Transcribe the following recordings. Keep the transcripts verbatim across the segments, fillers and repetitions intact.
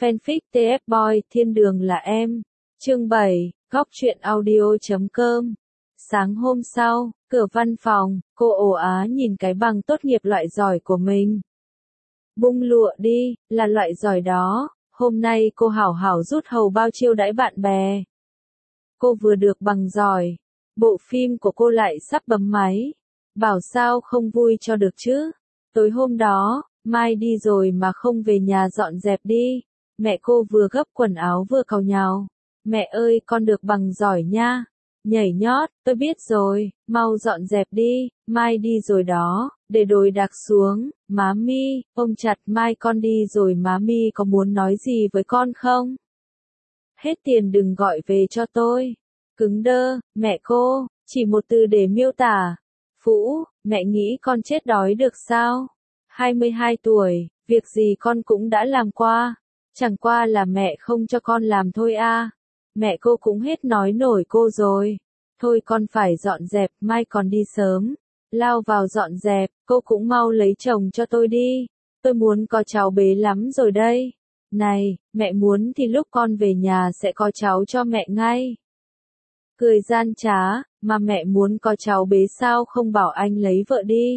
Fanfic tê ép Boy Thiên đường là em. Chương bảy, góc truyện audio chấm com. Sáng hôm sau, cửa văn phòng, cô ồ á nhìn cái bằng tốt nghiệp loại giỏi của mình. Bung lụa đi, là loại giỏi đó, hôm nay cô hảo hảo rút hầu bao chiêu đãi bạn bè. Cô vừa được bằng giỏi, bộ phim của cô lại sắp bấm máy. Bảo sao không vui cho được chứ. Tối hôm đó, Mai đi rồi mà không về nhà dọn dẹp đi. Mẹ cô vừa gấp quần áo vừa càu nhàu. Mẹ ơi, con được bằng giỏi nha. Nhảy nhót, tôi biết rồi, mau dọn dẹp đi, Mai đi rồi đó, để đồ đạc xuống. Má Mi, ôm chặt Mai, con đi rồi má Mi có muốn nói gì với con không? Hết tiền đừng gọi về cho tôi. Cứng đơ, mẹ cô, chỉ một từ để miêu tả. Phũ, mẹ nghĩ con chết đói được sao? hai mươi hai tuổi, việc gì con cũng đã làm qua. Chẳng qua là mẹ không cho con làm thôi a. Mẹ cô cũng hết nói nổi cô rồi. Thôi con phải dọn dẹp, mai còn đi sớm. Lao vào dọn dẹp, cô cũng mau lấy chồng cho tôi đi. Tôi muốn có cháu bé lắm rồi đây. Này, mẹ muốn thì lúc con về nhà sẽ có cháu cho mẹ ngay. Cười gian trá, mà mẹ muốn có cháu bé sao không bảo anh lấy vợ đi.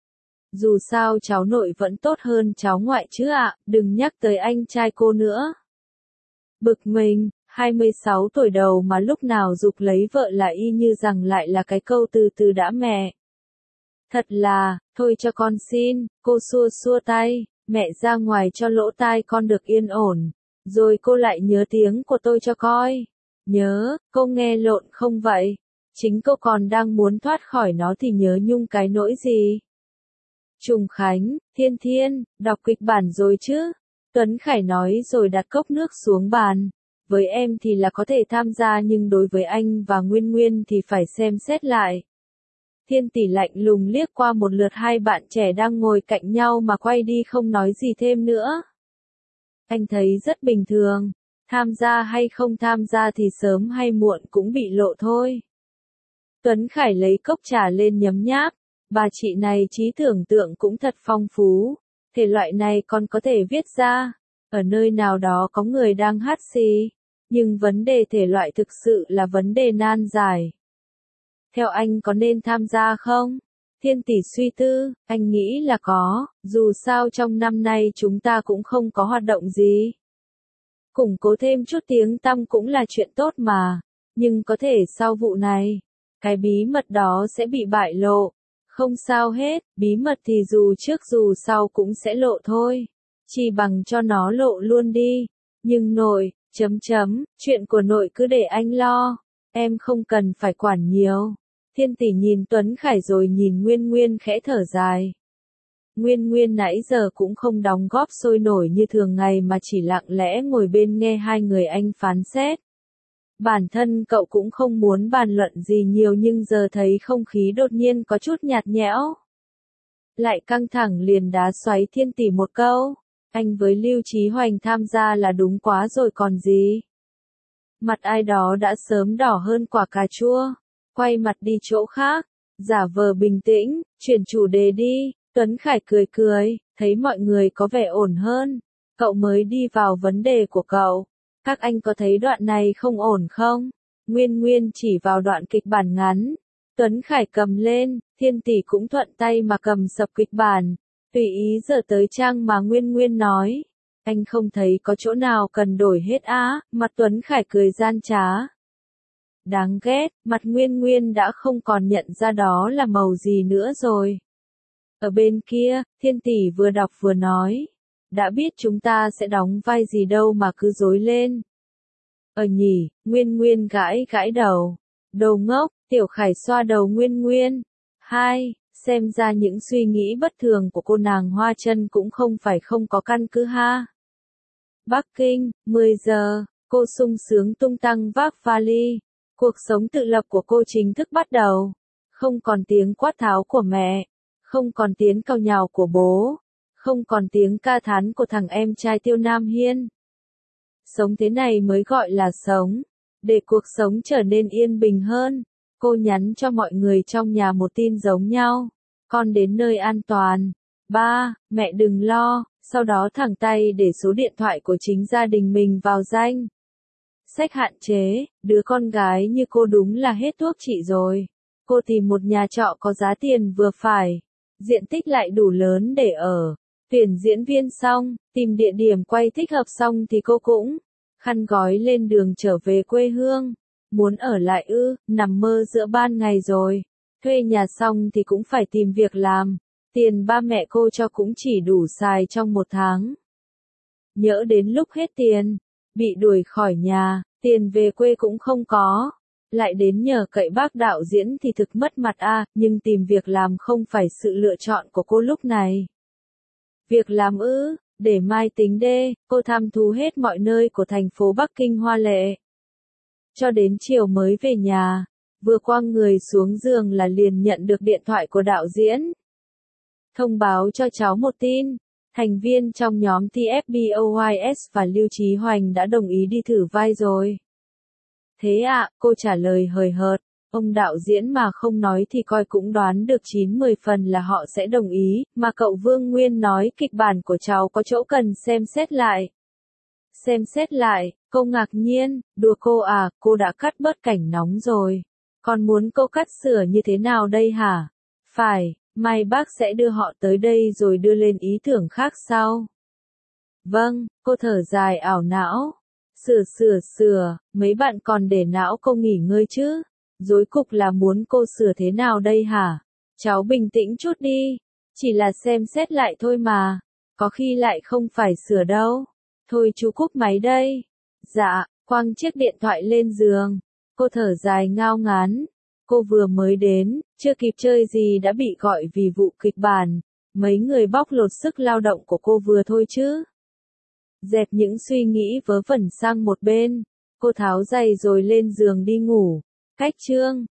Dù sao cháu nội vẫn tốt hơn cháu ngoại chứ ạ, đừng nhắc tới anh trai cô nữa. Bực mình, hai mươi sáu tuổi đầu mà lúc nào giục lấy vợ là y như rằng lại là cái câu từ từ đã mẹ. Thật là, thôi cho con xin, cô xua xua tay, mẹ ra ngoài cho lỗ tai con được yên ổn, rồi cô lại nhớ tiếng của tôi cho coi. Nhớ, cô nghe lộn không vậy? Chính cô còn đang muốn thoát khỏi nó thì nhớ nhung cái nỗi gì? Trùng Khánh, Thiên Thiên, đọc kịch bản rồi chứ? Tuấn Khải nói rồi đặt cốc nước xuống bàn. Với em thì là có thể tham gia nhưng đối với anh và Nguyên Nguyên thì phải xem xét lại. Thiên Tỷ lạnh lùng liếc qua một lượt hai bạn trẻ đang ngồi cạnh nhau mà quay đi không nói gì thêm nữa. Anh thấy rất bình thường. Tham gia hay không tham gia thì sớm hay muộn cũng bị lộ thôi. Tuấn Khải lấy cốc trà lên nhấm nháp. Bà chị này trí tưởng tượng cũng thật phong phú. Thể loại này còn có thể viết ra. Ở nơi nào đó có người đang hát xì. Nhưng vấn đề thể loại thực sự là vấn đề nan giải. Theo anh có nên tham gia không? Thiên Tỷ suy tư, anh nghĩ là có, dù sao trong năm nay chúng ta cũng không có hoạt động gì. Củng cố thêm chút tiếng tăm cũng là chuyện tốt mà, nhưng có thể sau vụ này, cái bí mật đó sẽ bị bại lộ. Không sao hết, bí mật thì dù trước dù sau cũng sẽ lộ thôi. Chỉ bằng cho nó lộ luôn đi. Nhưng nội, chấm chấm, chuyện của nội cứ để anh lo. Em không cần phải quản nhiều. Thiên Tỷ nhìn Tuấn Khải rồi nhìn Nguyên Nguyên khẽ thở dài. Nguyên Nguyên nãy giờ cũng không đóng góp sôi nổi như thường ngày mà chỉ lặng lẽ ngồi bên nghe hai người anh phán xét. Bản thân cậu cũng không muốn bàn luận gì nhiều nhưng giờ thấy không khí đột nhiên có chút nhạt nhẽo. Lại căng thẳng liền đá xoáy Thiên Tỷ một câu. Anh với Lưu Chí Hoành tham gia là đúng quá rồi còn gì. Mặt ai đó đã sớm đỏ hơn quả cà chua. Quay mặt đi chỗ khác. Giả vờ bình tĩnh, chuyển chủ đề đi. Tuấn Khải cười cười, thấy mọi người có vẻ ổn hơn. Cậu mới đi vào vấn đề của cậu. Các anh có thấy đoạn này không ổn không? Nguyên Nguyên chỉ vào đoạn kịch bản ngắn. Tuấn Khải cầm lên, Thiên Tỷ cũng thuận tay mà cầm sập kịch bản. Tùy ý giờ tới trang mà Nguyên Nguyên nói. Anh không thấy có chỗ nào cần đổi hết á, mặt Tuấn Khải cười gian trá. Đáng ghét, mặt Nguyên Nguyên đã không còn nhận ra đó là màu gì nữa rồi. Ở bên kia, Thiên Tỷ vừa đọc vừa nói. Đã biết chúng ta sẽ đóng vai gì đâu mà cứ dối lên. Ờ nhỉ, Nguyên Nguyên gãi gãi đầu. Đồ ngốc, Tiểu Khải xoa đầu Nguyên Nguyên. Hai, xem ra những suy nghĩ bất thường của cô nàng Hoa Chân cũng không phải không có căn cứ ha. Bắc Kinh, mười giờ, cô sung sướng tung tăng vác vali. Cuộc sống tự lập của cô chính thức bắt đầu. Không còn tiếng quát tháo của mẹ. Không còn tiếng càu nhàu của bố. Không còn tiếng ca thán của thằng em trai Tiêu Nam Hiên. Sống thế này mới gọi là sống. Để cuộc sống trở nên yên bình hơn, cô nhắn cho mọi người trong nhà một tin giống nhau. Con đến nơi an toàn. Ba, mẹ đừng lo, Sau đó thẳng tay để số điện thoại của chính gia đình mình vào danh sách hạn chế, đứa con gái như cô đúng là hết thuốc trị rồi. Cô tìm một nhà trọ có giá tiền vừa phải, diện tích lại đủ lớn để ở. Tuyển diễn viên xong, tìm địa điểm quay thích hợp xong thì cô cũng khăn gói lên đường trở về quê hương. Muốn ở lại ư, nằm mơ giữa ban ngày rồi. Thuê nhà xong thì cũng phải tìm việc làm. Tiền ba mẹ cô cho cũng chỉ đủ xài trong một tháng. Nhỡ đến lúc hết tiền, bị đuổi khỏi nhà, tiền về quê cũng không có. Lại đến nhờ cậy bác đạo diễn thì thực mất mặt a, nhưng tìm việc làm không phải sự lựa chọn của cô lúc này. Việc làm ư, để mai tính đê, cô thăm thú hết mọi nơi của thành phố Bắc Kinh hoa lệ. Cho đến chiều mới về nhà, vừa quăng người xuống giường là liền nhận được điện thoại của đạo diễn. Thông báo cho cháu một tin, thành viên trong nhóm tê ép bê o i ét và Lưu Chí Hoành đã đồng ý đi thử vai rồi. Thế ạ, à, cô trả lời hời hợt, ông đạo diễn mà không nói thì coi cũng đoán được chín mười phần là họ sẽ đồng ý, mà cậu Vương Nguyên nói kịch bản của cháu có chỗ cần xem xét lại. Xem xét lại, cô ngạc nhiên, đùa cô à, cô đã cắt bớt cảnh nóng rồi. Còn muốn cô cắt sửa như thế nào đây hả? Phải, mai bác sẽ đưa họ tới đây rồi đưa lên ý tưởng khác sau. Vâng, cô thở dài ảo não. Sửa sửa sửa, mấy bạn còn để não cô nghỉ ngơi chứ? Rối cục là muốn cô sửa thế nào đây hả? Cháu bình tĩnh chút đi. Chỉ là xem xét lại thôi mà. Có khi lại không phải sửa đâu. Thôi chú cúp máy đây. Dạ, quăng chiếc điện thoại lên giường. Cô thở dài ngao ngán. Cô vừa mới đến, chưa kịp chơi gì đã bị gọi vì vụ kịch bản. Mấy người bóc lột sức lao động của cô vừa thôi chứ. Dẹp những suy nghĩ vớ vẩn sang một bên. Cô tháo giày rồi lên giường đi ngủ. Cách chương